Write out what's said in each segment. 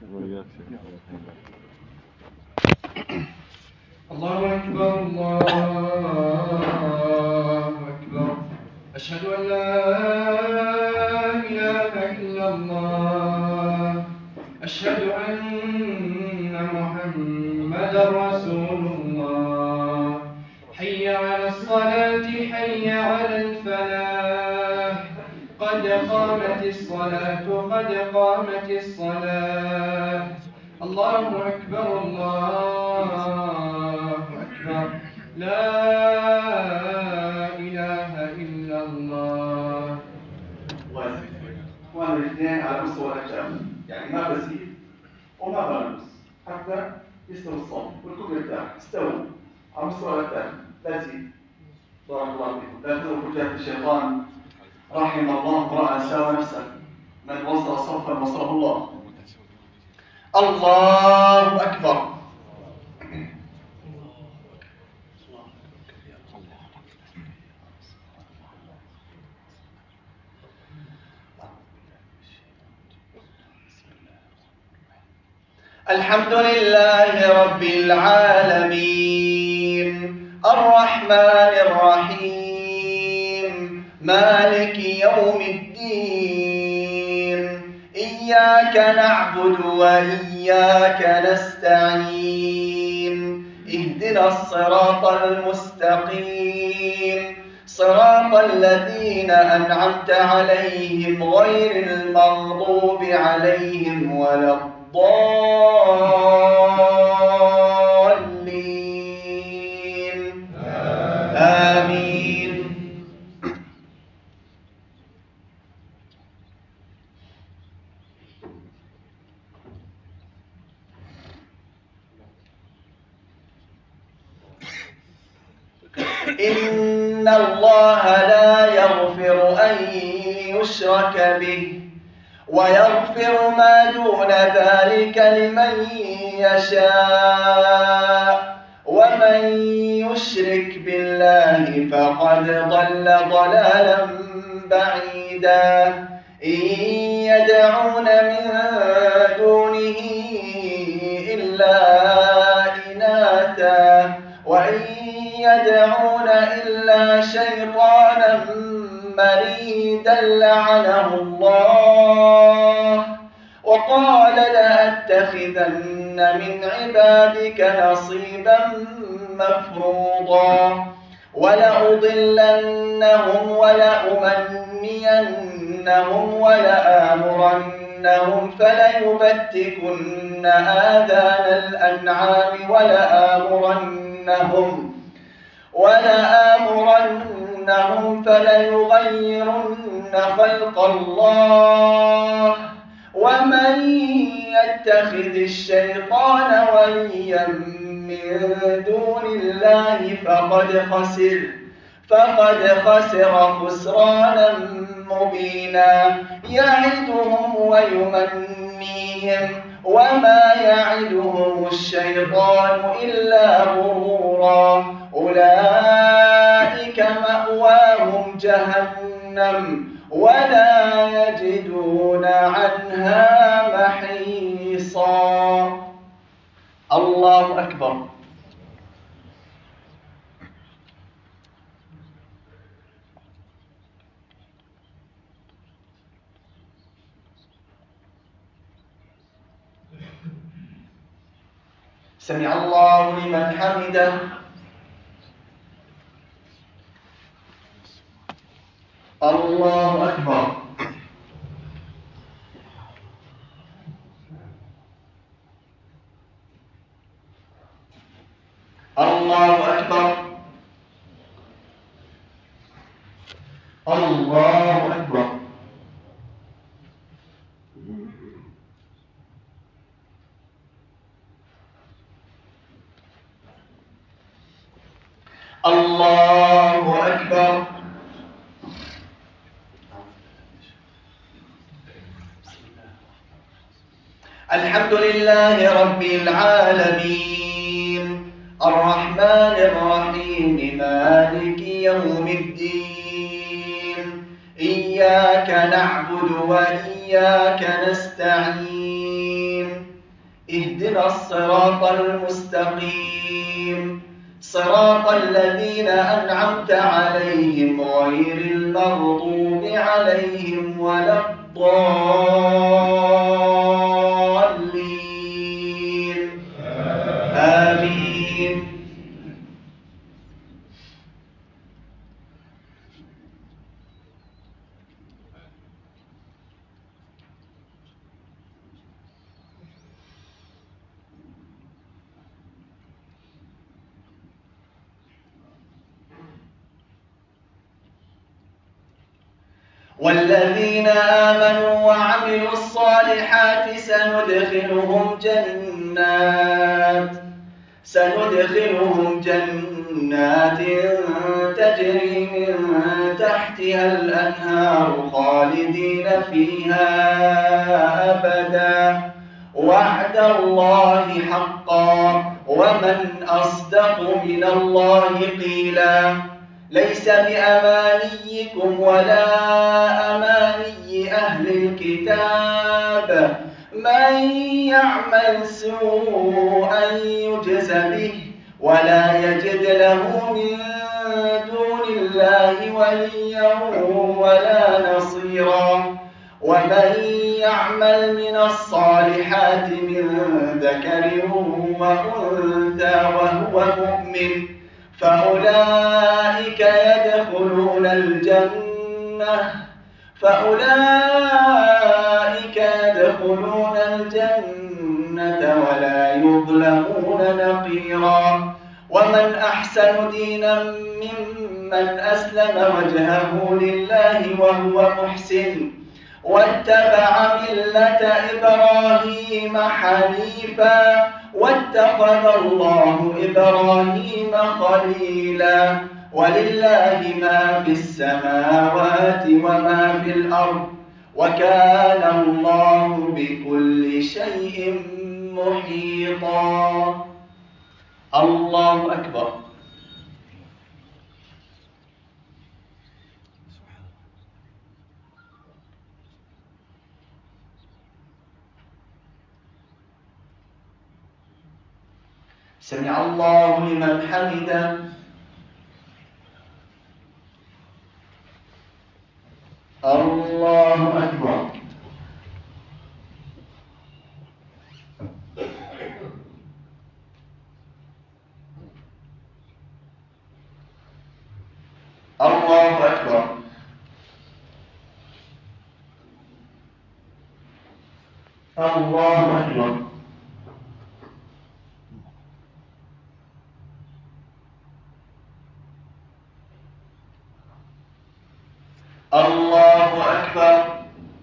وإياك شيخ. الله أكبر الله أكبر. أشهد أن لا إله إلا الله. أشهد أن محمدا رسول الله. حي على الصلاة حي على الفلاح. قد قامت الصلاة قد قامت الصلاة. الله أكبر الله أكبر. لا إله إلا الله. إخوان الاثنين على مستوى الأجزاء، يعني ما بزيد وما بنقص حتى يستوي الصوت والكل يرتاح. استووا على مستوى الأجزاء، لا تزيد. بارك الله فيكم. لا تذوقوا جهة الشيطان. رحم الله امرأ ساوى نفسه، من وصل صفا وصله الله. الله أكبر. الحمد لله رب العالمين الرحمن الرحيم مالك يوم الدين إياك نعبد وإياك نستعين اهدنا الصراط المستقيم صراط الذين أنعمت عليهم غير المغضوب عليهم ولا الضالين آمين. إن الله لا يغفر أن يشرك به ويغفر ما دون ذلك لمن يشاء ومن يشرك بالله فقد ضل ضلالا بعيدا. إن يدعون من دونه إلا إناثا وإن يدعون إلا شيطانا مريدا لعنه الله وقال لأتخذن من عبادك نصيبا مفروضا ولأضلنهم ولأمنينهم ولآمرنهم فليبتكن آذان الأنعام ولآمرنهم فليغيرن خلق الله ومن يتخذ الشيطان وليا من دون الله فقد خسر خسرانا مبينا. يعدهم ويمنيهم وما يعدهم الشيطان إلا غرورا. أولئك مأواهم جهنم ولا يجدون عنها محيصا. الله أكبر. سمع الله لمن حمده. الله أكبر. الله أكبر. الله أكبر. الله أكبر. الحمد لله رب العالمين الرحمن الرحيم مالك يوم الدين إياك نعبد وإياك نستعين اهدنا الصراط المستقيم صراط الذين أنعمت عليهم غير المغضوب عليهم ولا الضالين آمين. والذين آمنوا وعملوا الصالحات سندخلهم جنات تجري من تحتها الأنهار خالدين فيها أبدا وعد الله حقا ومن أصدق من الله قيلا. ليس بأمانيكم ولا أماني أهل الكتاب من يعمل سوءا يجز به ولا يجد له من دون الله وليا ولا نصيرا. ومن يعمل من الصالحات من ذكر وأنثى وهو مؤمن فأولئك يدخلون الجنة ولا يظلمون نقيرا. ومن أحسن دينا ممن أسلم وجهه لله وهو محسن واتبع ملة إبراهيم حنيفا واتخذ الله إبراهيم خليلا. ولله ما في السماوات وما في الأرض وكان الله بكل شيء محيطا. الله أكبر. سمع الله لمن حمده. الله أكبر. الله أكبر. الله أكبر. الله أكبر.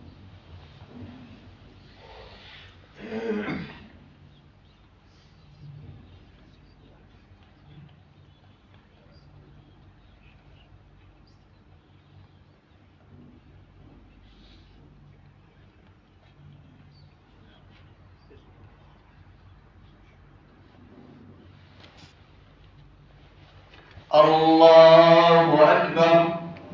الله أكبر.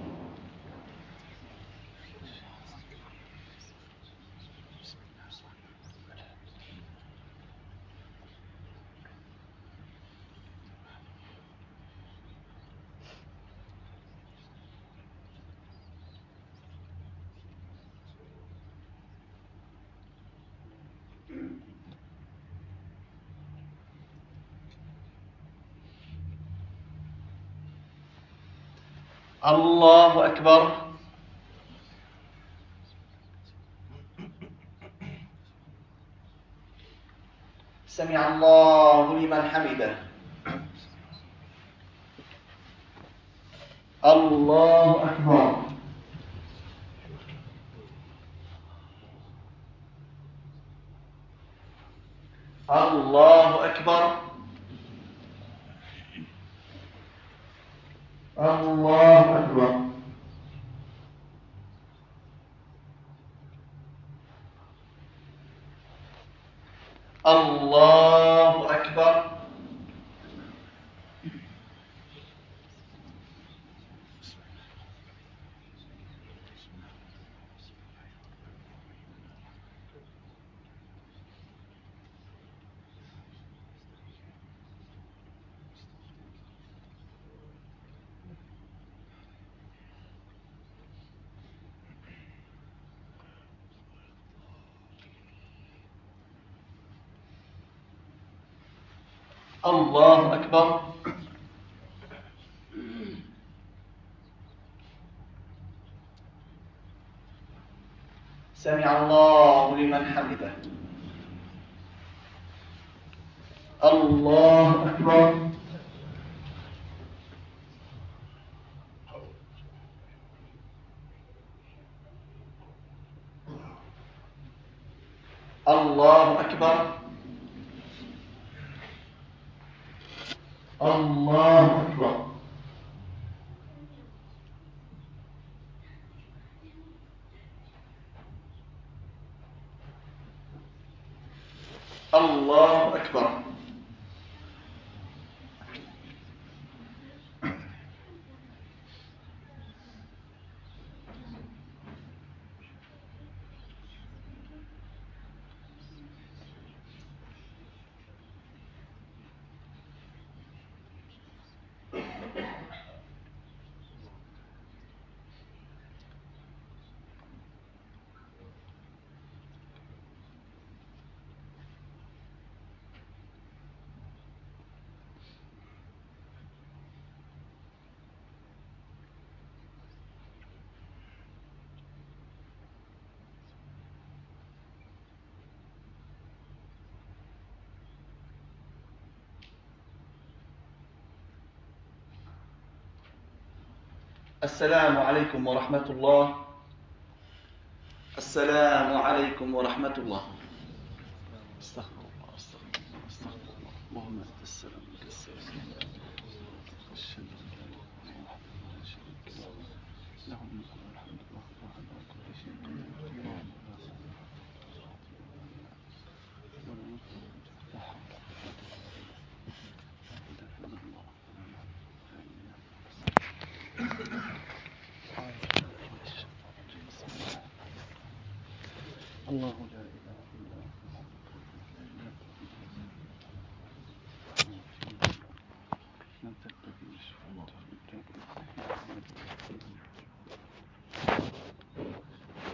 الله أكبر. سمع الله لمن حمده. الله أكبر. الله أكبر. الله أكبر. الله أكبر. الله أكبر. سمع الله لمن حمده. الله أكبر. الله أكبر. الله أكبر. الله أكبر. السلام عليكم ورحمة الله. السلام عليكم ورحمة الله. استغفر الله استغفر الله استغفر الله. اللهم أنت السلام منك السلام. أشهد أن لا إله إلا الله وحده لا شريك له له الملك وله الحمد وهو على كل شيء قدير. اللهم لا صراط ولا ملك لا حول ولا قوة إلا بالله. الله لا